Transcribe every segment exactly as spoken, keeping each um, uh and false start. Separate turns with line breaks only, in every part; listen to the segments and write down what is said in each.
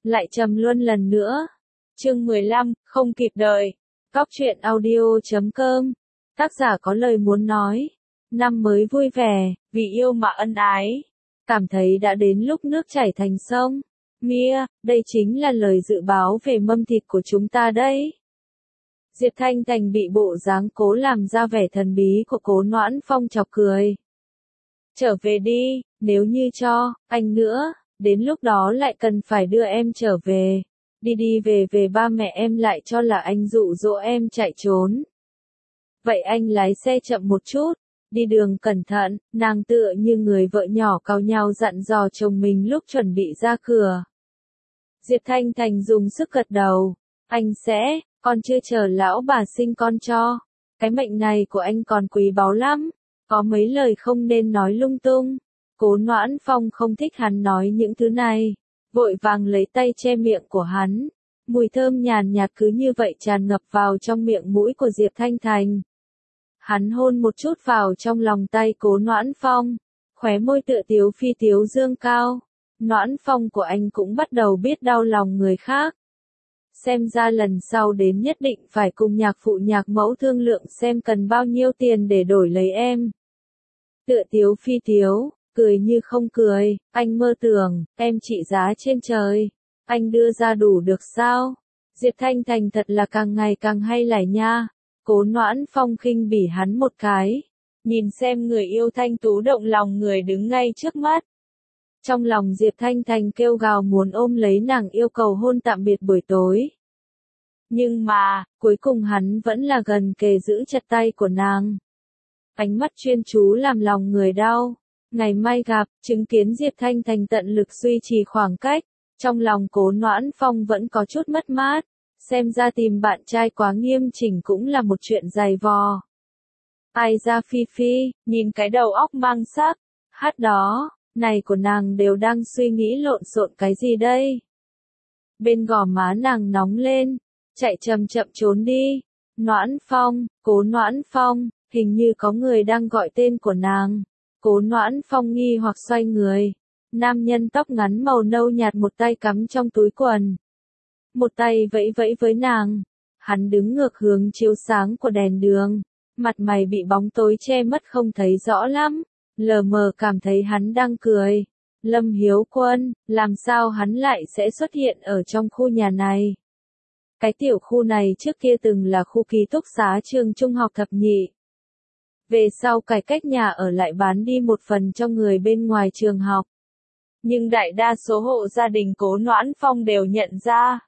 lại trầm luân lần nữa. Chương mười lăm, không kịp đợi. Cóc truyện audio chấm com. Tác giả có lời muốn nói. Năm mới vui vẻ, vì yêu mà ân ái. Cảm thấy đã đến lúc nước chảy thành sông. Mia, đây chính là lời dự báo về mâm thịt của chúng ta đấy. Diệp Thanh Thành bị bộ dáng cố làm ra vẻ thần bí của Cố Noãn Phong chọc cười. Trở về đi, nếu như cho, anh nữa, đến lúc đó lại cần phải đưa em trở về. Đi đi về về ba mẹ em lại cho là anh dụ dỗ em chạy trốn. Vậy anh lái xe chậm một chút, đi đường cẩn thận, nàng tựa như người vợ nhỏ cau nhau dặn dò chồng mình lúc chuẩn bị ra cửa. Diệp Thanh Thành dùng sức gật đầu, anh sẽ, con chưa chờ lão bà sinh con cho, cái mệnh này của anh còn quý báu lắm, có mấy lời không nên nói lung tung. Cố Noãn Phong không thích hắn nói những thứ này, vội vàng lấy tay che miệng của hắn. Mùi thơm nhàn nhạt cứ như vậy tràn ngập vào trong miệng mũi của Diệp Thanh Thành. Hắn hôn một chút vào trong lòng tay Cố Noãn Phong, khóe môi tựa tiếu phi tiếu dương cao. Noãn Phong của anh cũng bắt đầu biết đau lòng người khác. Xem ra lần sau đến nhất định phải cùng nhạc phụ nhạc mẫu thương lượng xem cần bao nhiêu tiền để đổi lấy em. Tựa tiếu phi tiếu, cười như không cười, anh mơ tưởng, em trị giá trên trời. Anh đưa ra đủ được sao? Diệp Thanh Thành thật là càng ngày càng hay lải nha. Cố Noãn Phong khinh bỉ hắn một cái. Nhìn xem người yêu thanh tú động lòng người đứng ngay trước mắt. Trong lòng Diệp Thanh Thành kêu gào muốn ôm lấy nàng yêu cầu hôn tạm biệt buổi tối. Nhưng mà, cuối cùng hắn vẫn là gần kề giữ chặt tay của nàng. Ánh mắt chuyên chú làm lòng người đau. Ngày mai gặp, chứng kiến Diệp Thanh Thành tận lực duy trì khoảng cách. Trong lòng Cố Noãn Phong vẫn có chút mất mát. Xem ra tìm bạn trai quá nghiêm chỉnh cũng là một chuyện dày vò. Ai ra Phi Phi, nhìn cái đầu óc mang sắc. Hát đó, này của nàng đều đang suy nghĩ lộn xộn cái gì đây? Bên gò má nàng nóng lên. Chạy chậm chậm trốn đi. Noãn Phong, Cố Noãn Phong, hình như có người đang gọi tên của nàng. Cố Noãn Phong nghi hoặc xoay người. Nam nhân tóc ngắn màu nâu nhạt một tay cắm trong túi quần. Một tay vẫy vẫy với nàng. Hắn đứng ngược hướng chiếu sáng của đèn đường. Mặt mày bị bóng tối che mất không thấy rõ lắm. Lờ mờ cảm thấy hắn đang cười. Lâm Hiếu Quân, làm sao hắn lại sẽ xuất hiện ở trong khu nhà này? Cái tiểu khu này trước kia từng là khu ký túc xá trường trung học thập nhị. Về sau cải cách nhà ở lại bán đi một phần cho người bên ngoài trường học. Nhưng đại đa số hộ gia đình Cố Noãn Phong đều nhận ra.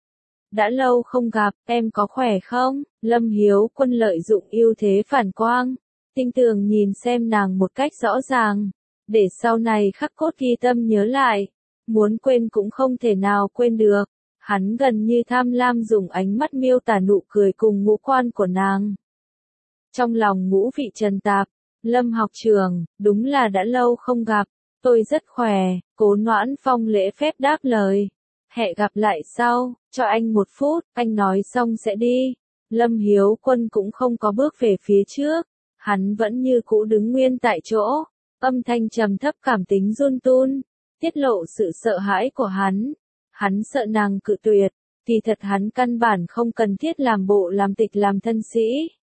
Đã lâu không gặp, em có khỏe không? Lâm Hiếu Quân lợi dụng ưu thế phản quang. Tinh tường nhìn xem nàng một cách rõ ràng. Để sau này khắc cốt ghi tâm nhớ lại. Muốn quên cũng không thể nào quên được. Hắn gần như tham lam dùng ánh mắt miêu tả nụ cười cùng ngũ quan của nàng. Trong lòng ngũ vị trần tạp, Lâm học trường, đúng là đã lâu không gặp, tôi rất khỏe, Cố Noãn Phong lễ phép đáp lời. Hẹn gặp lại sau, cho anh một phút, anh nói xong sẽ đi. Lâm Hiếu Quân cũng không có bước về phía trước, hắn vẫn như cũ đứng nguyên tại chỗ, âm thanh trầm thấp cảm tính run run, tiết lộ sự sợ hãi của hắn. Hắn sợ nàng cự tuyệt, thì thật hắn căn bản không cần thiết làm bộ làm tịch làm thân sĩ.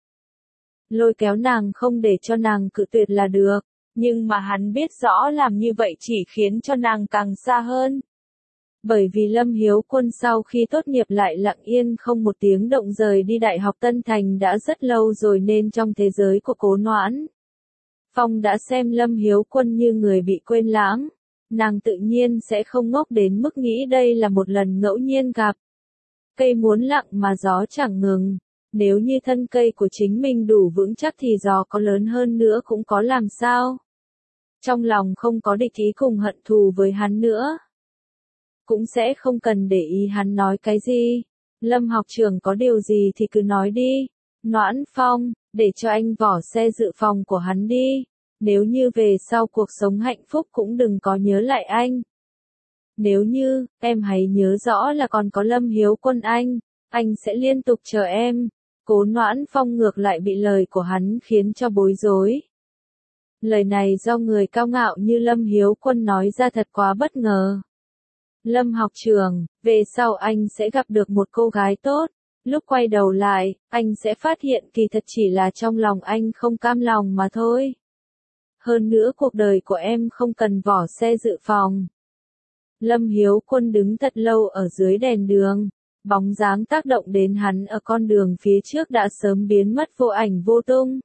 Lôi kéo nàng không để cho nàng cự tuyệt là được, nhưng mà hắn biết rõ làm như vậy chỉ khiến cho nàng càng xa hơn. Bởi vì Lâm Hiếu Quân sau khi tốt nghiệp lại lặng yên không một tiếng động rời đi Đại học Tân Thành đã rất lâu rồi nên trong thế giới của Cố Noãn Phong đã xem Lâm Hiếu Quân như người bị quên lãng. Nàng tự nhiên sẽ không ngốc đến mức nghĩ đây là một lần ngẫu nhiên gặp. Cây muốn lặng mà gió chẳng ngừng. Nếu như thân cây của chính mình đủ vững chắc thì gió có lớn hơn nữa cũng có làm sao. Trong lòng không có địch ý cùng hận thù với hắn nữa. Cũng sẽ không cần để ý hắn nói cái gì. Lâm học trường có điều gì thì cứ nói đi. Noãn Phong, để cho anh vỏ xe dự phòng của hắn đi. Nếu như về sau cuộc sống hạnh phúc cũng đừng có nhớ lại anh. Nếu như, em hãy nhớ rõ là còn có Lâm Hiếu Quân anh, anh sẽ liên tục chờ em. Cố Noãn Phong ngược lại bị lời của hắn khiến cho bối rối. Lời này do người cao ngạo như Lâm Hiếu Quân nói ra thật quá bất ngờ. Lâm học trường, về sau anh sẽ gặp được một cô gái tốt. Lúc quay đầu lại, anh sẽ phát hiện kỳ thật chỉ là trong lòng anh không cam lòng mà thôi. Hơn nữa cuộc đời của em không cần vỏ xe dự phòng. Lâm Hiếu Quân đứng thật lâu ở dưới đèn đường. Bóng dáng tác động đến hắn ở con đường phía trước đã sớm biến mất vô ảnh vô tung.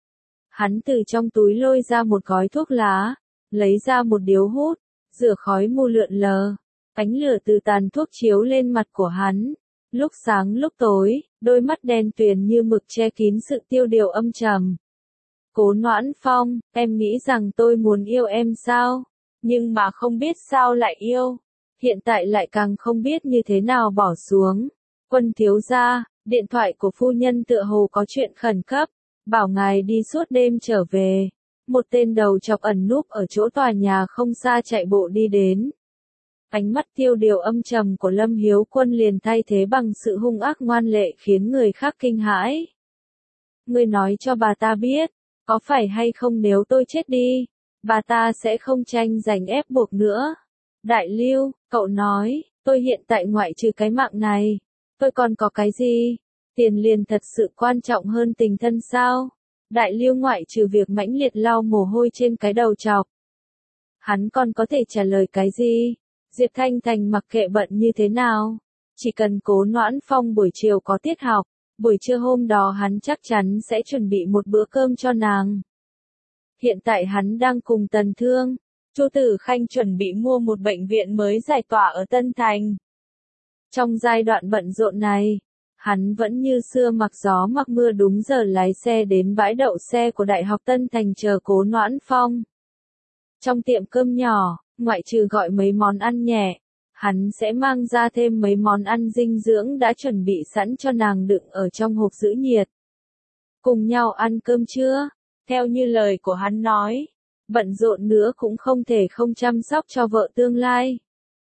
Hắn từ trong túi lôi ra một gói thuốc lá, lấy ra một điếu hút, rửa khói mù lượn lờ. Ánh lửa từ tàn thuốc chiếu lên mặt của hắn. Lúc sáng lúc tối, đôi mắt đen tuyền như mực che kín sự tiêu điều âm trầm. Cố Noãn Phong, em nghĩ rằng tôi muốn yêu em sao? Nhưng mà không biết sao lại yêu. Hiện tại lại càng không biết như thế nào bỏ xuống. Quân thiếu gia, điện thoại của phu nhân tựa hồ có chuyện khẩn cấp. Bảo ngài đi suốt đêm trở về. Một tên đầu chọc ẩn núp ở chỗ tòa nhà không xa chạy bộ đi đến. Ánh mắt tiêu điều âm trầm của Lâm Hiếu Quân liền thay thế bằng sự hung ác ngoan lệ khiến người khác kinh hãi. Ngươi nói cho bà ta biết, có phải hay không nếu tôi chết đi, bà ta sẽ không tranh giành ép buộc nữa. Đại Lưu, cậu nói, tôi hiện tại ngoại trừ cái mạng này, tôi còn có cái gì? Tiền liền thật sự quan trọng hơn tình thân sao? Đại Lưu ngoại trừ việc mãnh liệt lau mồ hôi trên cái đầu chọc. Hắn còn có thể trả lời cái gì? Diệp Thanh Thành mặc kệ bận như thế nào, chỉ cần Cố Noãn Phong buổi chiều có tiết học, buổi trưa hôm đó hắn chắc chắn sẽ chuẩn bị một bữa cơm cho nàng. Hiện tại hắn đang cùng Tần Thương, Chu Tử Khanh chuẩn bị mua một bệnh viện mới giải tỏa ở Tân Thành. Trong giai đoạn bận rộn này, hắn vẫn như xưa mặc gió mặc mưa đúng giờ lái xe đến bãi đậu xe của Đại học Tân Thành chờ Cố Noãn Phong. Trong tiệm cơm nhỏ, ngoại trừ gọi mấy món ăn nhẹ, hắn sẽ mang ra thêm mấy món ăn dinh dưỡng đã chuẩn bị sẵn cho nàng đựng ở trong hộp giữ nhiệt. Cùng nhau ăn cơm trưa, theo như lời của hắn nói, bận rộn nữa cũng không thể không chăm sóc cho vợ tương lai.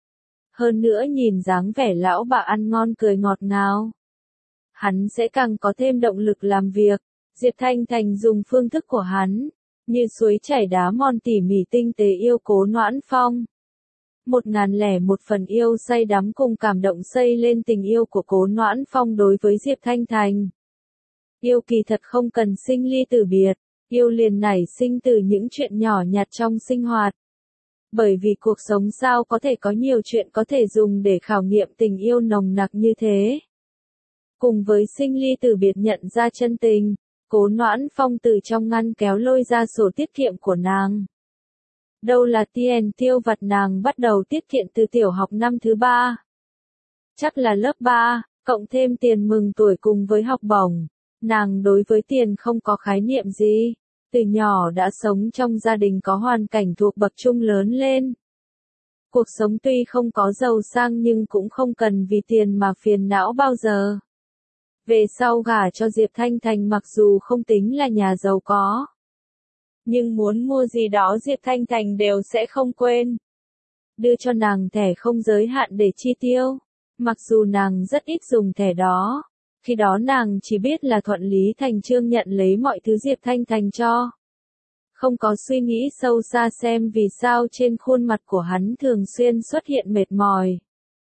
Hơn nữa nhìn dáng vẻ lão bà ăn ngon cười ngọt ngào, hắn sẽ càng có thêm động lực làm việc. Diệp Thanh Thành dùng phương thức của hắn, như suối chảy đá mòn tỉ mỉ tinh tế yêu Cố Noãn Phong. Một ngàn lẻ một phần yêu say đắm cùng cảm động xây lên tình yêu của Cố Noãn Phong đối với Diệp Thanh Thành. Yêu kỳ thật không cần sinh ly tử biệt, yêu liền nảy sinh từ những chuyện nhỏ nhặt trong sinh hoạt. Bởi vì cuộc sống sao có thể có nhiều chuyện có thể dùng để khảo nghiệm tình yêu nồng nặc như thế. Cùng với sinh ly tử biệt nhận ra chân tình, Cố Noãn Phong từ trong ngăn kéo lôi ra sổ tiết kiệm của nàng. Đâu là tiền tiêu vặt nàng bắt đầu tiết kiệm từ tiểu học năm thứ ba. Chắc là lớp ba, cộng thêm tiền mừng tuổi cùng với học bổng. Nàng đối với tiền không có khái niệm gì. Từ nhỏ đã sống trong gia đình có hoàn cảnh thuộc bậc trung lớn lên. Cuộc sống tuy không có giàu sang nhưng cũng không cần vì tiền mà phiền não bao giờ. Về sau gả cho Diệp Thanh Thành mặc dù không tính là nhà giàu có, nhưng muốn mua gì đó Diệp Thanh Thành đều sẽ không quên. Đưa cho nàng thẻ không giới hạn để chi tiêu, mặc dù nàng rất ít dùng thẻ đó. Khi đó nàng chỉ biết là thuận lý thành chương nhận lấy mọi thứ Diệp Thanh Thành cho. Không có suy nghĩ sâu xa xem vì sao trên khuôn mặt của hắn thường xuyên xuất hiện mệt mỏi.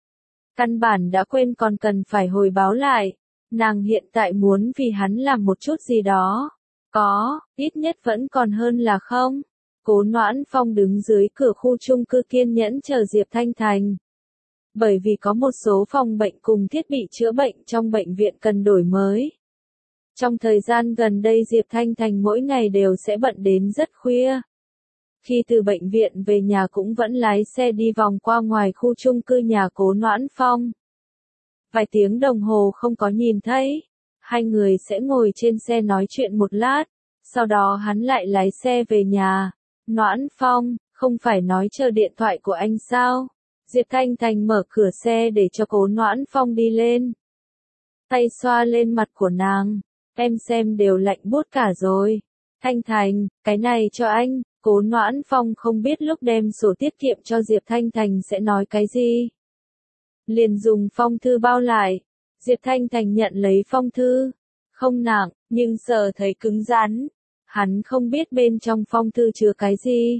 Căn bản đã quên còn cần phải hồi báo lại. Nàng hiện tại muốn vì hắn làm một chút gì đó. Có, ít nhất vẫn còn hơn là không. Cố Noãn Phong đứng dưới cửa khu chung cư kiên nhẫn chờ Diệp Thanh Thành. Bởi vì có một số phòng bệnh cùng thiết bị chữa bệnh trong bệnh viện cần đổi mới. Trong thời gian gần đây Diệp Thanh Thành mỗi ngày đều sẽ bận đến rất khuya. Khi từ bệnh viện về nhà cũng vẫn lái xe đi vòng qua ngoài khu chung cư nhà Cố Noãn Phong. Vài tiếng đồng hồ không có nhìn thấy. Hai người sẽ ngồi trên xe nói chuyện một lát. Sau đó hắn lại lái xe về nhà. Noãn Phong, không phải nói chờ điện thoại của anh sao? Diệp Thanh Thành mở cửa xe để cho Cố Noãn Phong đi lên. Tay xoa lên mặt của nàng. Em xem đều lạnh buốt cả rồi. Thanh Thành, cái này cho anh. Cố Noãn Phong không biết lúc đem sổ tiết kiệm cho Diệp Thanh Thành sẽ nói cái gì. Liền dùng phong thư bao lại. Diệp Thanh Thành nhận lấy phong thư. Không nặng, nhưng sờ thấy cứng rắn. Hắn không biết bên trong phong thư chứa cái gì.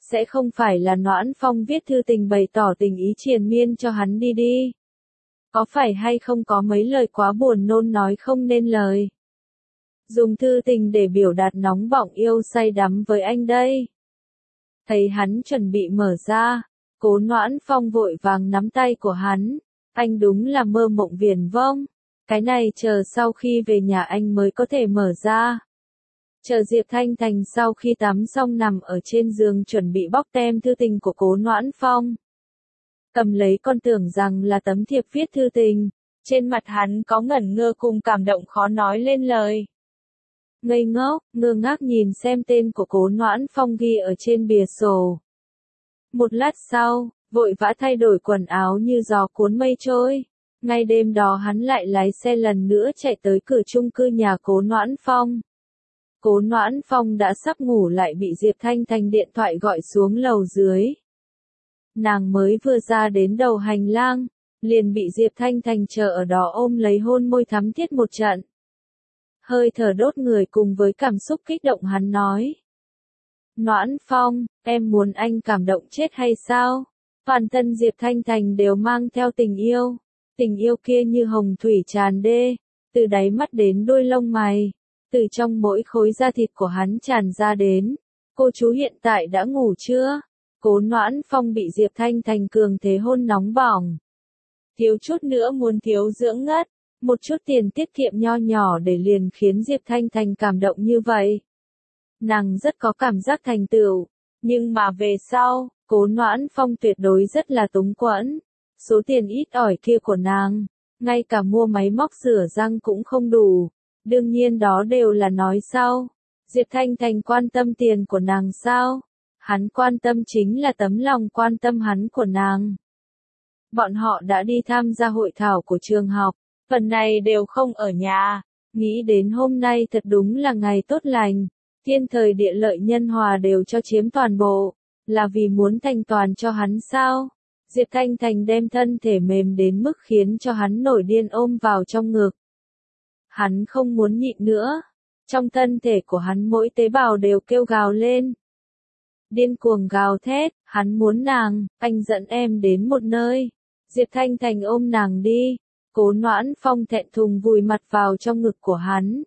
Sẽ không phải là Noãn Phong viết thư tình bày tỏ tình ý triền miên cho hắn đi đi. Có phải hay không có mấy lời quá buồn nôn nói không nên lời. Dùng thư tình để biểu đạt nóng bỏng yêu say đắm với anh đây. Thấy hắn chuẩn bị mở ra, Cố Noãn Phong vội vàng nắm tay của hắn. Anh đúng là mơ mộng viển vông. Cái này chờ sau khi về nhà anh mới có thể mở ra. Chờ Diệp Thanh Thành sau khi tắm xong nằm ở trên giường chuẩn bị bóc tem thư tình của Cố Noãn Phong. Cầm lấy con tưởng rằng là tấm thiệp viết thư tình. Trên mặt hắn có ngẩn ngơ cùng cảm động khó nói lên lời. Ngây ngốc, ngơ ngác nhìn xem tên của Cố Noãn Phong ghi ở trên bìa sổ. Một lát sau, vội vã thay đổi quần áo như gió cuốn mây trôi. Ngay đêm đó hắn lại lái xe lần nữa chạy tới cửa chung cư nhà Cố Noãn Phong. Cố Noãn Phong đã sắp ngủ lại bị Diệp Thanh Thành điện thoại gọi xuống lầu dưới. Nàng mới vừa ra đến đầu hành lang, liền bị Diệp Thanh Thành chờ ở đó ôm lấy hôn môi thắm thiết một trận. Hơi thở đốt người cùng với cảm xúc kích động hắn nói. Noãn Phong, em muốn anh cảm động chết hay sao? Toàn thân Diệp Thanh Thành đều mang theo tình yêu. Tình yêu kia như hồng thủy tràn đê, từ đáy mắt đến đôi lông mày, từ trong mỗi khối da thịt của hắn tràn ra đến. Cô chú hiện tại đã ngủ chưa? Cố Noãn Phong bị Diệp Thanh Thành cường thế hôn nóng bỏng. Thiếu chút nữa muốn thiếu dưỡng ngất, một chút tiền tiết kiệm nho nhỏ để liền khiến Diệp Thanh Thành cảm động như vậy. Nàng rất có cảm giác thành tựu, nhưng mà về sau, Cố Noãn Phong tuyệt đối rất là túng quẫn. Số tiền ít ỏi kia của nàng, ngay cả mua máy móc rửa răng cũng không đủ. Đương nhiên đó đều là nói sau. Diệp Thanh Thành quan tâm tiền của nàng sao? Hắn quan tâm chính là tấm lòng quan tâm hắn của nàng. Bọn họ đã đi tham gia hội thảo của trường học, phần này đều không ở nhà. Nghĩ đến hôm nay thật đúng là ngày tốt lành. Thiên thời địa lợi nhân hòa đều cho chiếm toàn bộ. Là vì muốn thành toàn cho hắn sao? Diệp Thanh Thành đem thân thể mềm đến mức khiến cho hắn nổi điên ôm vào trong ngực. Hắn không muốn nhịn nữa. Trong thân thể của hắn mỗi tế bào đều kêu gào lên. Điên cuồng gào thét, hắn muốn nàng, anh dẫn em đến một nơi. Diệp Thanh Thành ôm nàng đi. Cố Noãn Phong thẹn thùng vùi mặt vào trong ngực của hắn.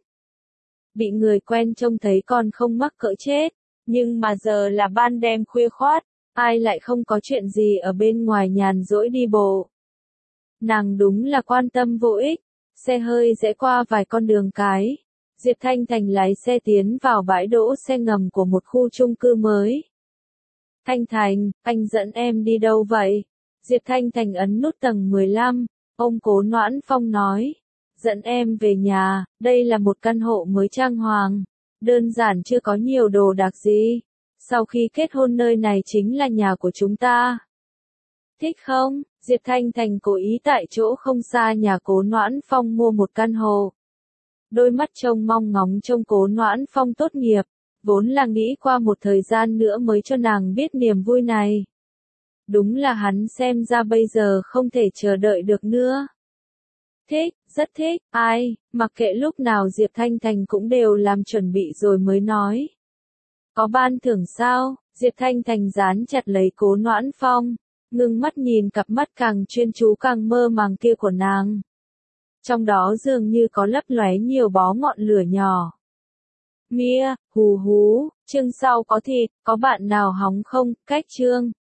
Bị người quen trông thấy còn không mắc cỡ chết. Nhưng mà giờ là ban đêm khuya khoát. Ai lại không có chuyện gì ở bên ngoài nhàn rỗi đi bộ. Nàng đúng là quan tâm vô ích. Xe hơi rẽ qua vài con đường cái. Diệp Thanh Thành lái xe tiến vào bãi đỗ xe ngầm của một khu chung cư mới. Thanh Thành, anh dẫn em đi đâu vậy? Diệp Thanh Thành ấn nút tầng mười lăm, ông Cố Noãn Phong nói. Dẫn em về nhà, đây là một căn hộ mới trang hoàng. Đơn giản chưa có nhiều đồ đạc gì. Sau khi kết hôn nơi này chính là nhà của chúng ta. Thích không? Diệp Thanh Thành cố ý tại chỗ không xa nhà Cố Noãn Phong mua một căn hộ. Đôi mắt trông mong ngóng trông Cố Noãn Phong tốt nghiệp, vốn là nghĩ qua một thời gian nữa mới cho nàng biết niềm vui này. Đúng là hắn xem ra bây giờ không thể chờ đợi được nữa. Thích, rất thích, ai, mặc kệ lúc nào Diệp Thanh Thành cũng đều làm chuẩn bị rồi mới nói. Có ban thưởng sao? Diệp Thanh Thành dán chặt lấy Cố Noãn Phong, ngưng mắt nhìn cặp mắt càng chuyên chú càng mơ màng kia của nàng. Trong đó dường như có lấp lóe nhiều bó ngọn lửa nhỏ. Mia, hù hú, chương sau có thịt, có bạn nào hóng không? Cách chương.